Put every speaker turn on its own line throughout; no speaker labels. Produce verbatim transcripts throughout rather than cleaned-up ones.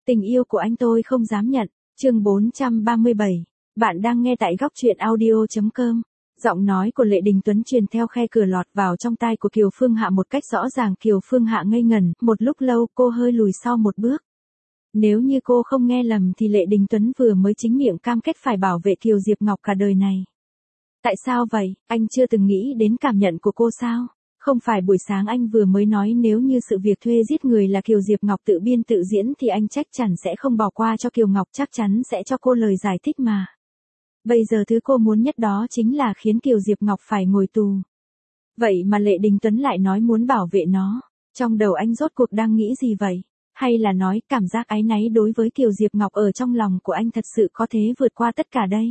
Tình yêu của anh tôi không dám nhận. Chương bốn trăm ba mươi bảy. Bạn đang nghe tại góc truyện audio chấm com. Giọng nói của Lệ Đình Tuấn truyền theo khe cửa lọt vào trong tai của Kiều Phương Hạ một cách rõ ràng. Kiều Phương Hạ ngây ngẩn, một lúc lâu cô hơi lùi sau một bước. Nếu như cô không nghe lầm thì Lệ Đình Tuấn vừa mới chính miệng cam kết phải bảo vệ Kiều Diệp Ngọc cả đời này. Tại sao vậy, anh chưa từng nghĩ đến cảm nhận của cô sao? Không phải buổi sáng anh vừa mới nói nếu như sự việc thuê giết người là Kiều Diệp Ngọc tự biên tự diễn thì anh chắc chắn sẽ không bỏ qua cho Kiều Ngọc, chắc chắn sẽ cho cô lời giải thích mà. Bây giờ thứ cô muốn nhất đó chính là khiến Kiều Diệp Ngọc phải ngồi tù. Vậy mà Lệ Đình Tuấn lại nói muốn bảo vệ nó. Trong đầu anh rốt cuộc đang nghĩ gì vậy? Hay là nói cảm giác áy náy đối với Kiều Diệp Ngọc ở trong lòng của anh thật sự có thể vượt qua tất cả đây?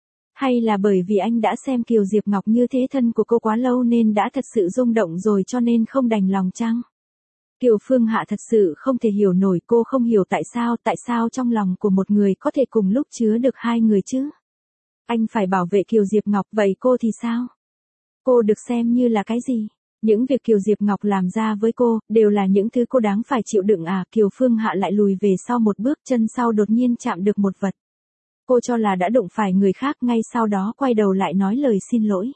Hay là bởi vì anh đã xem Kiều Diệp Ngọc như thế thân của cô quá lâu nên đã thật sự rung động rồi cho nên không đành lòng chăng? Kiều Phương Hạ thật sự không thể hiểu nổi, cô không hiểu tại sao, tại sao trong lòng của một người có thể cùng lúc chứa được hai người chứ? Anh phải bảo vệ Kiều Diệp Ngọc, vậy cô thì sao? Cô được xem như là cái gì? Những việc Kiều Diệp Ngọc làm ra với cô, đều là những thứ cô đáng phải chịu đựng à? Kiều Phương Hạ lại lùi về sau một bước, chân sau đột nhiên chạm được một vật. Cô cho là đã đụng phải người khác, ngay sau đó quay đầu lại nói lời xin lỗi.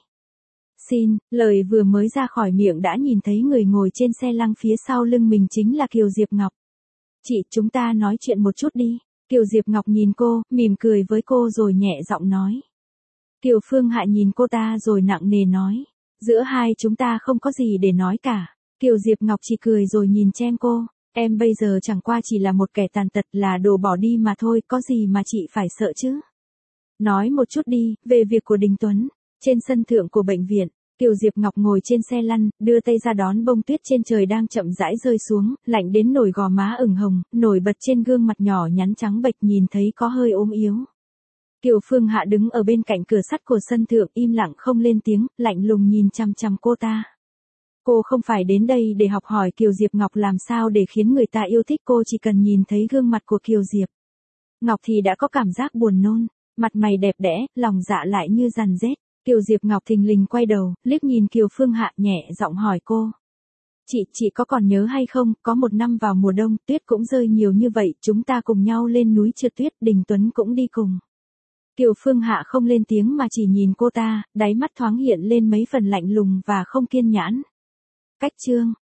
Xin, lời vừa mới ra khỏi miệng đã nhìn thấy người ngồi trên xe lăng phía sau lưng mình chính là Kiều Diệp Ngọc. Chị, chúng ta nói chuyện một chút đi. Kiều Diệp Ngọc nhìn cô, mỉm cười với cô rồi nhẹ giọng nói. Kiều Phương Hạ nhìn cô ta rồi nặng nề nói. Giữa hai chúng ta không có gì để nói cả. Kiều Diệp Ngọc chỉ cười rồi nhìn chem cô. Em bây giờ chẳng qua chỉ là một kẻ tàn tật, là đồ bỏ đi mà thôi, có gì mà chị phải sợ chứ? Nói một chút đi, về việc của Đình Tuấn. Trên sân thượng của bệnh viện, Kiều Diệp Ngọc ngồi trên xe lăn, đưa tay ra đón bông tuyết trên trời đang chậm rãi rơi xuống, lạnh đến nổi gò má ửng hồng, nổi bật trên gương mặt nhỏ nhắn trắng bệch nhìn thấy có hơi ốm yếu. Kiều Phương Hạ đứng ở bên cạnh cửa sắt của sân thượng im lặng không lên tiếng, lạnh lùng nhìn chằm chằm cô ta. Cô không phải đến đây để học hỏi Kiều Diệp Ngọc làm sao để khiến người ta yêu thích cô, chỉ cần nhìn thấy gương mặt của Kiều Diệp Ngọc thì đã có cảm giác buồn nôn, mặt mày đẹp đẽ, lòng dạ lại như giằn rết. Kiều Diệp Ngọc thình lình quay đầu, liếc nhìn Kiều Phương Hạ nhẹ giọng hỏi cô. Chị, chị có còn nhớ hay không, có một năm vào mùa đông, tuyết cũng rơi nhiều như vậy, chúng ta cùng nhau lên núi trượt tuyết, Đình Tuấn cũng đi cùng. Kiều Phương Hạ không lên tiếng mà chỉ nhìn cô ta, đáy mắt thoáng hiện lên mấy phần lạnh lùng và không kiên nhẫn. Cách chương